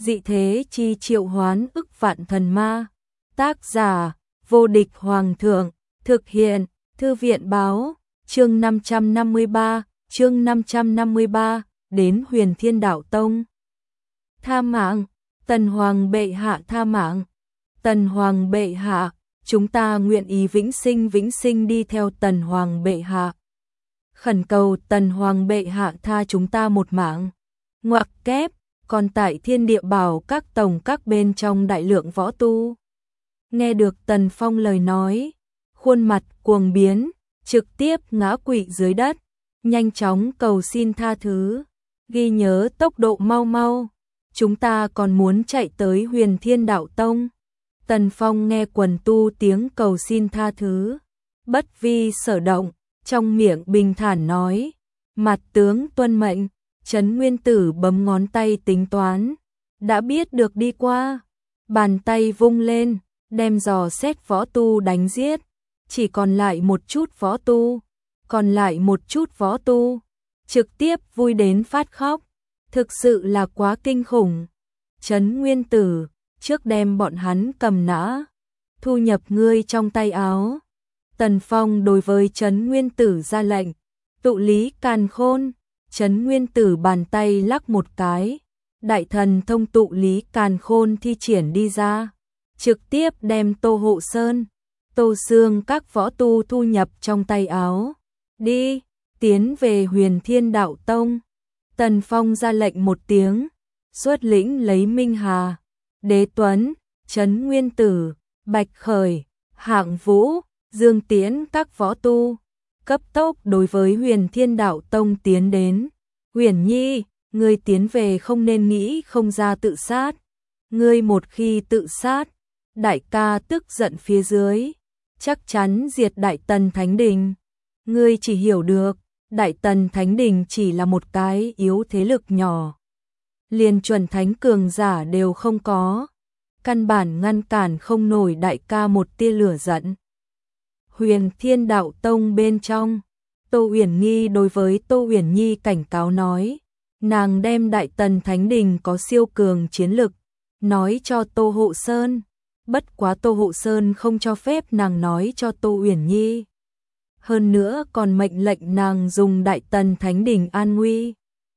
dị thế chi triệu hoán ức vạn thần ma. Tác giả, vô địch hoàng thượng, thực hiện, thư viện báo, chương 553, đến Huyền Thiên Đạo Tông. Tha mạng, Tần Hoàng bệ hạ tha mạng. Tần Hoàng bệ hạ, chúng ta nguyện ý vĩnh sinh đi theo Tần Hoàng bệ hạ. Khẩn cầu Tần Hoàng bệ hạ tha chúng ta một mạng. Ngoặc kép, còn tại Thiên Địa Bảo các tổng các bên trong đại lượng võ tu. Nghe được Tần Phong lời nói, khuôn mặt cuồng biến, trực tiếp ngã quỵ dưới đất, nhanh chóng cầu xin tha thứ, ghi nhớ tốc độ mau, chúng ta còn muốn chạy tới Huyền Thiên Đạo Tông. Tần Phong nghe quần tu tiếng cầu xin tha thứ, bất vi sở động, trong miệng bình thản nói, mặt tướng tuân mệnh. Trấn Nguyên Tử bấm ngón tay tính toán, đã biết được đi qua, bàn tay vung lên, đem dò xét võ tu đánh giết, chỉ còn lại một chút võ tu, trực tiếp vui đến phát khóc, thực sự là quá kinh khủng. Trấn Nguyên Tử, trước đem bọn hắn cầm nã, thu nhập ngươi trong tay áo. Tần Phong đối với Trấn Nguyên Tử ra lệnh, tụ lý càn khôn. Trấn Nguyên Tử bàn tay lắc một cái, đại thần thông tụ lý càn khôn thi triển đi ra, trực tiếp đem Tô Hộ Sơn, Tô Sương các võ tu thu nhập trong tay áo. Đi, tiến về Huyền Thiên Đạo Tông. Tần Phong ra lệnh một tiếng, xuất lĩnh lấy Minh Hà, Đế Tuấn, Trấn Nguyên Tử, Bạch Khởi, Hạng Vũ, Dương Tiễn các võ tu cấp tốc đối với Huyền Thiên Đạo Tông tiến đến. Huyền Nhi, ngươi tiến về không nên nghĩ không ra tự sát. Ngươi một khi tự sát, đại ca tức giận phía dưới, chắc chắn diệt Đại Tần Thánh Đình. Ngươi chỉ hiểu được, Đại Tần Thánh Đình chỉ là một cái yếu thế lực nhỏ. Liền chuẩn thánh cường giả đều không có, căn bản ngăn cản không nổi đại ca một tia lửa giận. Huyền Thiên Đạo Tông bên trong, Tô Uyển Nhi đối với Tô Uyển Nhi cảnh cáo nói, nàng đem Đại Tần Thánh Đình có siêu cường chiến lực, nói cho Tô Hộ Sơn, bất quá Tô Hộ Sơn không cho phép nàng nói cho Tô Uyển Nhi. Hơn nữa còn mệnh lệnh nàng dùng Đại Tần Thánh Đình an nguy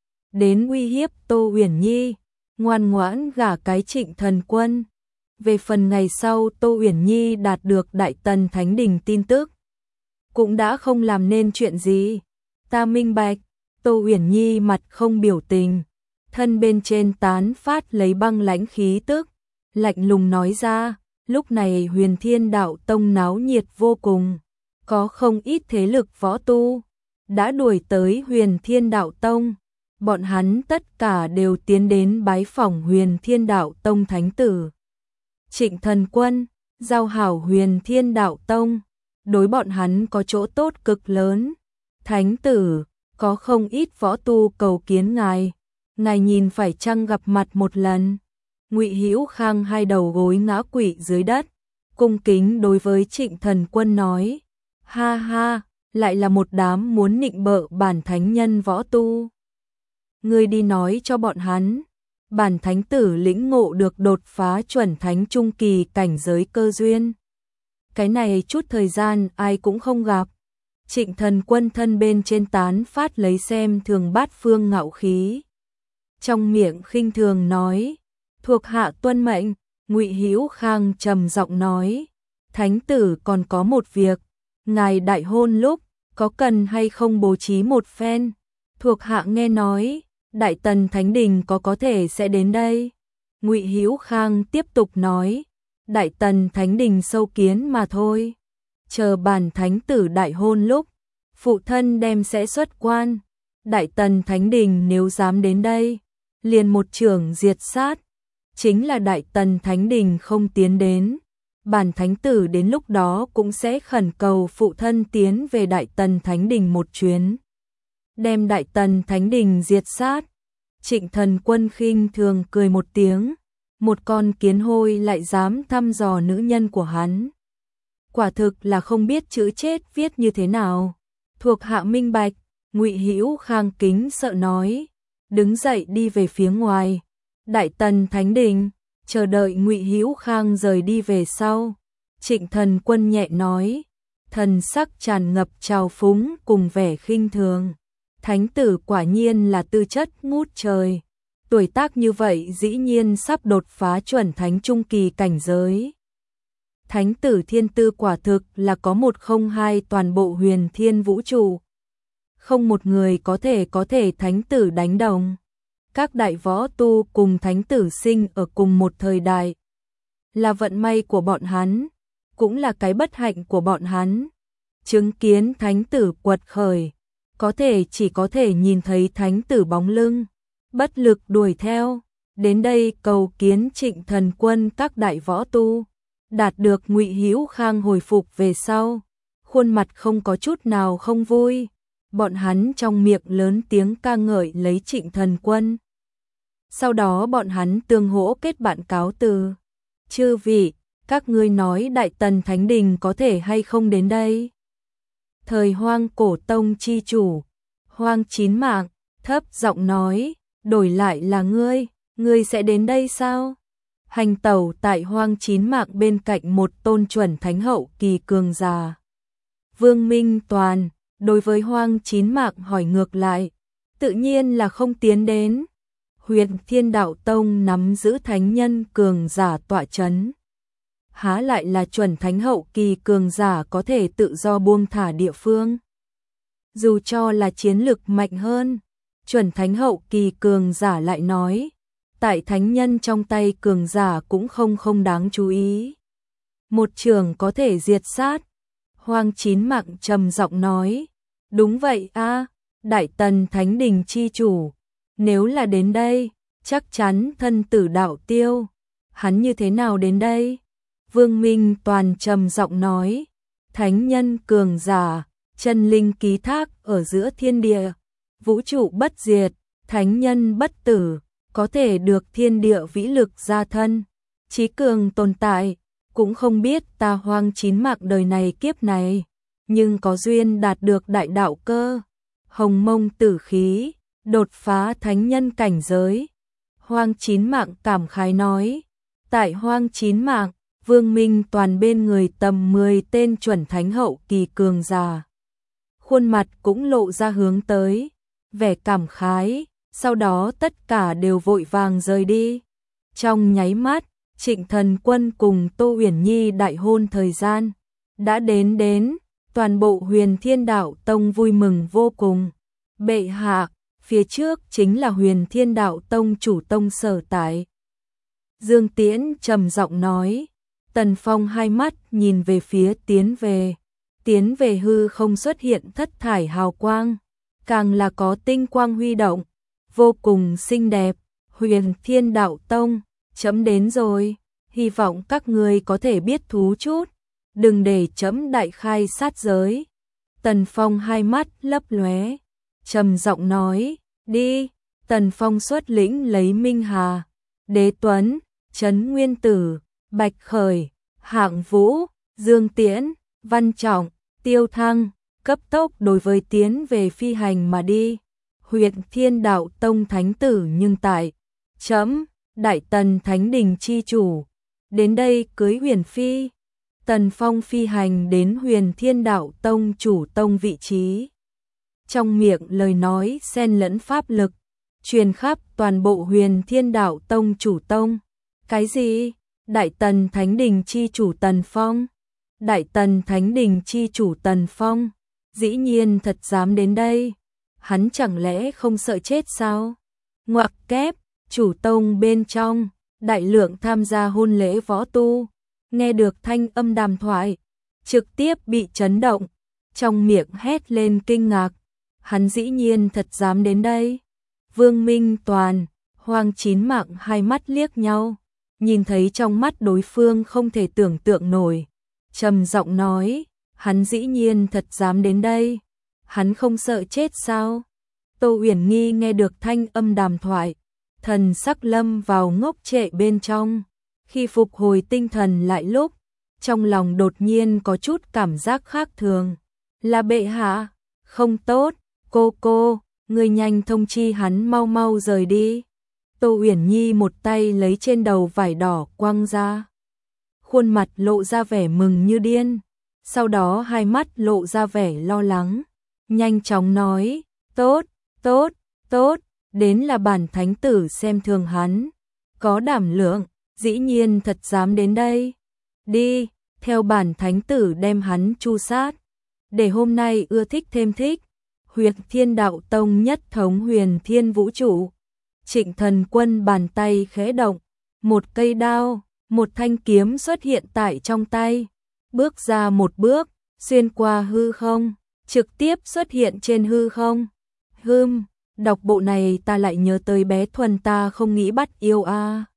đến uy hiếp Tô Uyển Nhi, ngoan ngoãn gả cái Trịnh Thần Quân. Về phần ngày sau Tô Uyển Nhi đạt được Đại Tần Thánh Đình tin tức, cũng đã không làm nên chuyện gì. Ta minh bạch. Tô Uyển Nhi mặt không biểu tình, thân bên trên tán phát lấy băng lãnh khí tức, lạnh lùng nói ra, lúc này Huyền Thiên Đạo Tông náo nhiệt vô cùng, có không ít thế lực võ tu đã đuổi tới Huyền Thiên Đạo Tông, bọn hắn tất cả đều tiến đến bái phỏng Huyền Thiên Đạo Tông thánh tử Trịnh Thần Quân, giao hảo Huyền Thiên Đạo Tông, đối bọn hắn có chỗ tốt cực lớn. Thánh tử, có không ít võ tu cầu kiến ngài nhìn phải chăng gặp mặt một lần. Ngụy Hữu Khang hai đầu gối ngã quỵ dưới đất, cung kính đối với Trịnh Thần Quân nói, ha ha, lại là một đám muốn nịnh bợ bản thánh nhân võ tu. Ngươi đi nói cho bọn hắn, bản thánh tử lĩnh ngộ được đột phá chuẩn thánh trung kỳ cảnh giới cơ duyên. Cái này chút thời gian ai cũng không gặp. Trịnh Thần Quân thân bên trên tán phát lấy xem thường bát phương ngạo khí, trong miệng khinh thường nói, thuộc hạ tuân mệnh. Ngụy Hữu Khang trầm giọng nói, thánh tử còn có một việc, ngài đại hôn lúc có cần hay không bố trí một phen. Thuộc hạ nghe nói Đại Tần Thánh Đình có thể sẽ đến đây. Ngụy Hữu Khang tiếp tục nói, Đại Tần Thánh Đình sâu kiến mà thôi. Chờ bản thánh tử đại hôn lúc, phụ thân đem sẽ xuất quan. Đại Tần Thánh Đình nếu dám đến đây, liền một chưởng diệt sát. Chính là Đại Tần Thánh Đình không tiến đến, bản thánh tử đến lúc đó cũng sẽ khẩn cầu phụ thân tiến về Đại Tần Thánh Đình một chuyến, đem Đại Tần Thánh Đình diệt sát. Trịnh Thần Quân khinh thường cười một tiếng, một con kiến hôi lại dám thăm dò nữ nhân của hắn. Quả thực là không biết chữ chết viết như thế nào. Thuộc hạ minh bạch. Ngụy Hữu Khang kính sợ nói, đứng dậy đi về phía ngoài. Đại Tần Thánh Đình, chờ đợi Ngụy Hữu Khang rời đi về sau. Trịnh Thần Quân nhẹ nói, thần sắc tràn ngập trào phúng cùng vẻ khinh thường. Thánh tử quả nhiên là tư chất ngút trời. Tuổi tác như vậy dĩ nhiên sắp đột phá chuẩn thánh trung kỳ cảnh giới. Thánh tử thiên tư quả thực là có một không hai toàn bộ huyền thiên vũ trụ. Không một người có thể thánh tử đánh đồng. Các đại võ tu cùng thánh tử sinh ở cùng một thời đại. Là vận may của bọn hắn, cũng là cái bất hạnh của bọn hắn. Chứng kiến thánh tử quật khởi, chỉ có thể nhìn thấy thánh tử bóng lưng, bất lực đuổi theo. Đến đây cầu kiến Trịnh Thần Quân các đại võ tu, đạt được Ngụy Hữu Khang hồi phục về sau, khuôn mặt không có chút nào không vui. Bọn hắn trong miệng lớn tiếng ca ngợi lấy Trịnh Thần Quân. Sau đó bọn hắn tương hỗ kết bạn cáo từ. Chư vị, các ngươi nói Đại Tần Thánh Đình có thể hay không đến đây? Thời Hoang Cổ Tông chi chủ, Hoang Chín Mạng, thấp giọng nói, đổi lại là ngươi sẽ đến đây sao? Hành tẩu tại Hoang Chín Mạng bên cạnh một tôn chuẩn thánh hậu kỳ cường giả. Vương Minh Toàn, đối với Hoang Chín Mạng hỏi ngược lại, tự nhiên là không tiến đến. Huyền Thiên Đạo Tông nắm giữ thánh nhân cường giả tọa chấn. Há lại là chuẩn thánh hậu kỳ cường giả có thể tự do buông thả địa phương. Dù cho là chiến lực mạnh hơn, chuẩn thánh hậu kỳ cường giả lại nói, tại thánh nhân trong tay cường giả cũng không đáng chú ý. Một trường có thể diệt sát. Hoang Chín Mạng trầm giọng nói, đúng vậy a, Đại Tần Thánh Đình chi chủ, nếu là đến đây, chắc chắn thân tử đạo tiêu. Hắn như thế nào đến đây? Vương Minh Toàn trầm giọng nói, thánh nhân cường giả, chân linh ký thác ở giữa thiên địa, vũ trụ bất diệt, thánh nhân bất tử, có thể được thiên địa vĩ lực gia thân, chí cường tồn tại, cũng không biết ta Hoang Chín Mạng đời này kiếp này, nhưng có duyên đạt được đại đạo cơ, hồng mông tử khí, đột phá thánh nhân cảnh giới. Hoang Chín Mạng cảm khái nói, tại Hoang Chín Mạng, Vương Minh Toàn bên người tầm 10 tên chuẩn thánh hậu kỳ cường giả. Khuôn mặt cũng lộ ra hướng tới, vẻ cảm khái, sau đó tất cả đều vội vàng rời đi. Trong nháy mắt, Trịnh Thần Quân cùng Tô Uyển Nhi đại hôn thời gian đã đến, toàn bộ Huyền Thiên Đạo Tông vui mừng vô cùng. Bệ hạ, phía trước chính là Huyền Thiên Đạo Tông chủ tông sở tại. Dương Tiễn trầm giọng nói. Tần Phong hai mắt nhìn về phía tiến về hư không xuất hiện thất thải hào quang, càng là có tinh quang huy động, vô cùng xinh đẹp. Huyền Thiên Đạo Tông, chấm đến rồi, hy vọng các ngươi có thể biết thú chút, đừng để chấm đại khai sát giới. Tần Phong hai mắt lấp lóe, trầm giọng nói, đi. Tần Phong xuất lĩnh lấy Minh Hà, Đế Tuấn, Trấn Nguyên Tử, Bạch Khởi, Hạng Vũ, Dương Tiễn, Văn Trọng, Tiêu Thăng, cấp tốc đối với tiến về phi hành mà đi. Huyền Thiên Đạo Tông thánh tử nhưng tại chấm, Đại Tần Thánh Đình chi chủ, đến đây cưới Huyền Phi. Tần Phong phi hành đến Huyền Thiên Đạo Tông chủ tông vị trí. Trong miệng lời nói xen lẫn pháp lực, truyền khắp toàn bộ Huyền Thiên Đạo Tông chủ tông. Cái gì? Đại Tần Thánh Đình chi chủ Tần Phong? Đại Tần Thánh Đình chi chủ Tần Phong, dĩ nhiên thật dám đến đây. Hắn chẳng lẽ không sợ chết sao? Ngoặc kép, chủ tông bên trong, đại lượng tham gia hôn lễ võ tu, nghe được thanh âm đàm thoại, trực tiếp bị chấn động, trong miệng hét lên kinh ngạc. Hắn dĩ nhiên thật dám đến đây. Vương Minh Toàn, Hoang Chín Mạng hai mắt liếc nhau, nhìn thấy trong mắt đối phương không thể tưởng tượng nổi, trầm giọng nói, hắn dĩ nhiên thật dám đến đây. Hắn không sợ chết sao? Tô Uyển Nghi nghe được thanh âm đàm thoại, thần sắc lâm vào ngốc trệ bên trong. Khi phục hồi tinh thần lại lúc, trong lòng đột nhiên có chút cảm giác khác thường. Là bệ hạ? Không tốt, cô, người nhanh thông chi hắn mau mau rời đi. Tô Uyển Nhi một tay lấy trên đầu vải đỏ quăng ra. Khuôn mặt lộ ra vẻ mừng như điên, sau đó hai mắt lộ ra vẻ lo lắng, nhanh chóng nói, tốt, tốt, tốt, đến là bản thánh tử xem thường hắn, có đảm lượng, dĩ nhiên thật dám đến đây. Đi, theo bản thánh tử đem hắn chu sát, để hôm nay ưa thích thêm thích. Huyệt Thiên Đạo Tông nhất thống huyền thiên vũ trụ. Trịnh Thần Quân bàn tay khẽ động, một cây đao, một thanh kiếm xuất hiện tại trong tay, bước ra một bước, xuyên qua hư không, trực tiếp xuất hiện trên hư không. Đọc bộ này ta lại nhớ tới bé Thuần ta không nghĩ bắt yêu a.